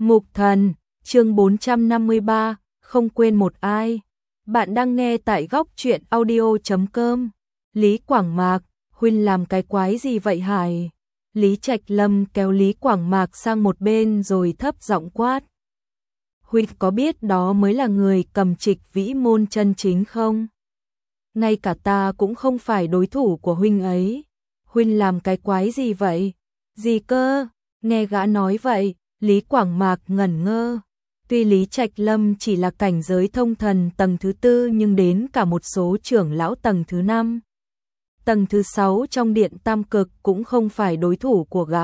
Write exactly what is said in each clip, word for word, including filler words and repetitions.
Mục Thần, chương bốn trăm năm mươi ba, không quên một ai. Bạn đang nghe tại góc truyện audio chấm com. Lý Quảng Mạc, huynh làm cái quái gì vậy Hải? Lý Trạch Lâm kéo Lý Quảng Mạc sang một bên rồi thấp giọng quát. Huynh có biết đó mới là người cầm Trịch Vĩ Môn chân chính không? Ngay cả ta cũng không phải đối thủ của huynh ấy. Huynh làm cái quái gì vậy? Gì cơ? Nghe gã nói vậy, Lý Quảng Mạc ngẩn ngơ. Tuy Lý Trạch Lâm chỉ là cảnh giới thông thần tầng thứ tư nhưng đến cả một số trưởng lão tầng thứ năm, tầng thứ sáu trong điện tam cực cũng không phải đối thủ của gã.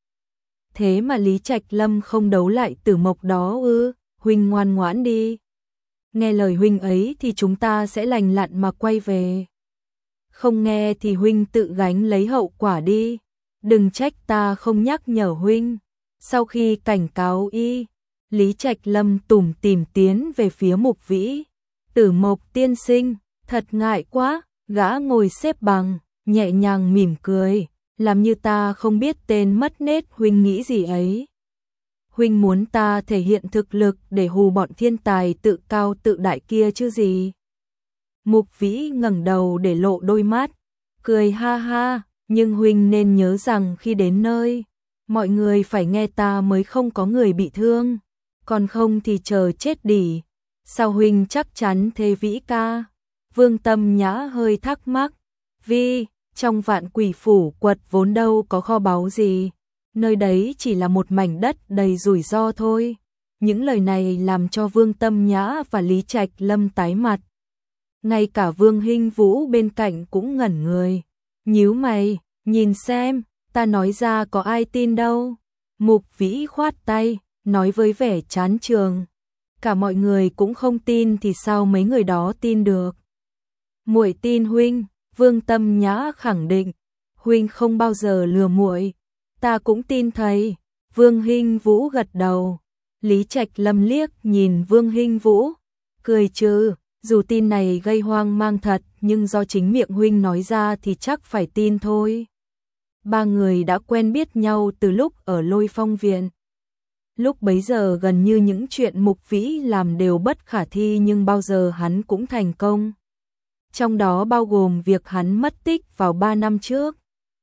Thế mà Lý Trạch Lâm không đấu lại Tử Mộc đó ư? Huynh ngoan ngoãn đi. Nghe lời huynh ấy thì chúng ta sẽ lành lặn mà quay về. Không nghe thì huynh tự gánh lấy hậu quả đi. Đừng trách ta không nhắc nhở huynh. Sau khi cảnh cáo y, Lý Trạch Lâm tủm tỉm tiến về phía Mục Vĩ. Tử Mộc tiên sinh, thật ngại quá. Gã ngồi xếp bằng, nhẹ nhàng mỉm cười, làm như ta không biết tên mất nết. Huynh nghĩ gì ấy? Huynh muốn ta thể hiện thực lực để hù bọn thiên tài tự cao tự đại kia chứ gì? Mục Vĩ ngẩng đầu để lộ đôi mắt, cười ha ha, nhưng huynh nên nhớ rằng khi đến nơi, mọi người phải nghe ta mới không có người bị thương, còn không thì chờ chết đi. Sao huynh chắc chắn thế Vĩ ca? Vương Tâm Nhã hơi thắc mắc. Vi, trong Vạn Quỷ Phủ quật vốn đâu có kho báu gì, nơi đấy chỉ là một mảnh đất đầy rủi ro thôi. Những lời này làm cho Vương Tâm Nhã và Lý Trạch Lâm tái mặt. Ngay cả Vương Hinh Vũ bên cạnh cũng ngẩn người. Nhíu mày, nhìn xem, ta nói ra có ai tin đâu. Mục Vĩ khoát tay, nói với vẻ chán chường. Cả mọi người cũng không tin thì sao mấy người đó tin được? Muội tin huynh, Vương Tâm Nhã khẳng định. Huynh không bao giờ lừa muội. Ta cũng tin thầy. Vương Hinh Vũ gật đầu. Lý Trạch Lâm liếc nhìn Vương Hinh Vũ, cười trừ, dù tin này gây hoang mang thật, nhưng do chính miệng huynh nói ra thì chắc phải tin thôi. Ba người đã quen biết nhau từ lúc ở Lôi Phong Viện. Lúc bấy giờ gần như những chuyện Mục Vĩ làm đều bất khả thi nhưng bao giờ hắn cũng thành công. Trong đó bao gồm việc hắn mất tích vào ba năm trước.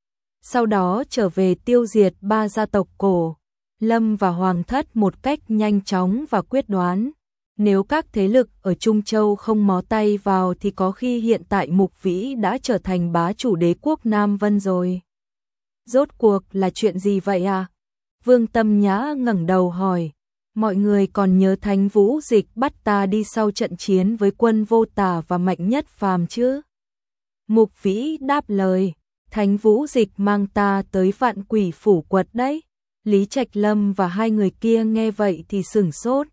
Sau đó trở về tiêu diệt ba gia tộc cổ, Lâm và Hoàng Thất một cách nhanh chóng và quyết đoán. Nếu các thế lực ở Trung Châu không mó tay vào thì có khi hiện tại Mục Vĩ đã trở thành bá chủ đế quốc Nam Vân rồi. Rốt cuộc là chuyện gì vậy à? Vương Tâm Nhã ngẩng đầu hỏi. Mọi người còn nhớ Thánh Vũ Dịch bắt ta đi sau trận chiến với quân Vô Tả và Mạnh Nhất Phàm chứ? Mục Vĩ đáp lời. Thánh Vũ Dịch mang ta tới Vạn Quỷ Phủ quật đấy. Lý Trạch Lâm và hai người kia nghe vậy thì sửng sốt.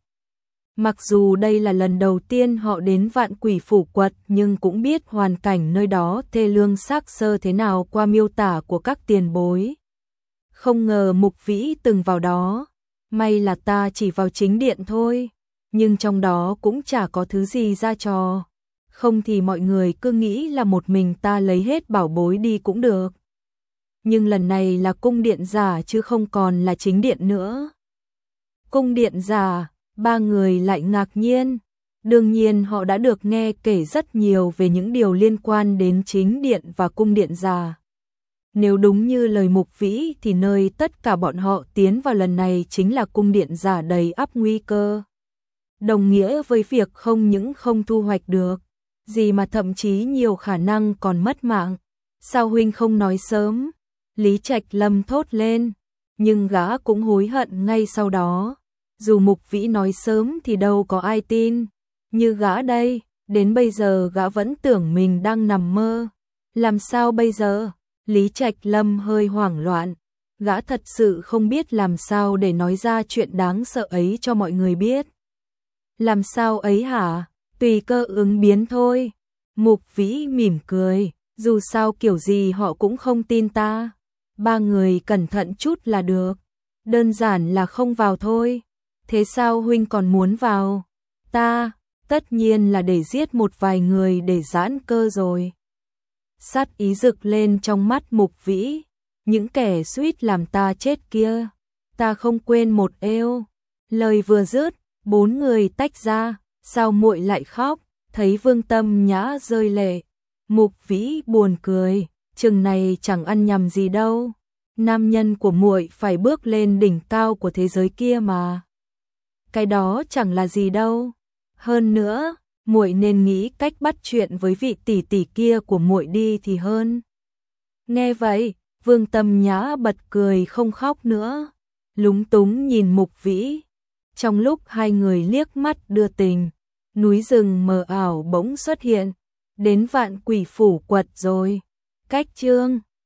Mặc dù đây là lần đầu tiên họ đến Vạn Quỷ Phủ quật nhưng cũng biết hoàn cảnh nơi đó thê lương xác xơ thế nào qua miêu tả của các tiền bối. Không ngờ Mục Vĩ từng vào đó. May là ta chỉ vào chính điện thôi, nhưng trong đó cũng chả có thứ gì ra trò. Không thì mọi người cứ nghĩ là một mình ta lấy hết bảo bối đi cũng được. Nhưng lần này là cung điện giả chứ không còn là chính điện nữa. Cung điện giả, ba người lại ngạc nhiên. Đương nhiên họ đã được nghe kể rất nhiều về những điều liên quan đến chính điện và cung điện giả. Nếu đúng như lời Mục Vĩ thì nơi tất cả bọn họ tiến vào lần này chính là cung điện giả đầy ắp nguy cơ. Đồng nghĩa với việc không những không thu hoạch được gì mà thậm chí nhiều khả năng còn mất mạng. Sao huynh không nói sớm? Lý Trạch Lâm thốt lên, nhưng gã cũng hối hận ngay sau đó. Dù Mục Vĩ nói sớm thì đâu có ai tin. Như gã đây, đến bây giờ gã vẫn tưởng mình đang nằm mơ. Làm sao bây giờ? Lý Trạch Lâm hơi hoảng loạn. Gã thật sự không biết làm sao để nói ra chuyện đáng sợ ấy cho mọi người biết. Làm sao ấy hả? Tùy cơ ứng biến thôi. Mục Vĩ mỉm cười. Dù sao kiểu gì họ cũng không tin ta. Ba người cẩn thận chút là được. Đơn giản là không vào thôi. Thế sao huynh còn muốn vào? Ta, tất nhiên là để giết một vài người để giãn cơ rồi. Sát ý rực lên trong mắt Mục Vĩ. Những kẻ suýt làm ta chết kia, ta không quên một êu. Lời vừa dứt, bốn người tách ra, sao muội lại khóc? Thấy Vương Tâm Nhã rơi lệ, Mục Vĩ buồn cười, chừng này chẳng ăn nhầm gì đâu, nam nhân của muội phải bước lên đỉnh cao của thế giới kia mà. Cái đó chẳng là gì đâu. Hơn nữa, muội nên nghĩ cách bắt chuyện với vị tỷ tỷ kia của muội đi thì hơn. Nghe vậy, Vương Tâm Nhã bật cười không khóc nữa, lúng túng nhìn Mục Vĩ. Trong lúc hai người liếc mắt đưa tình, núi rừng mờ ảo bỗng xuất hiện, đến Vạn Quỷ Phủ Quật rồi. Cách chương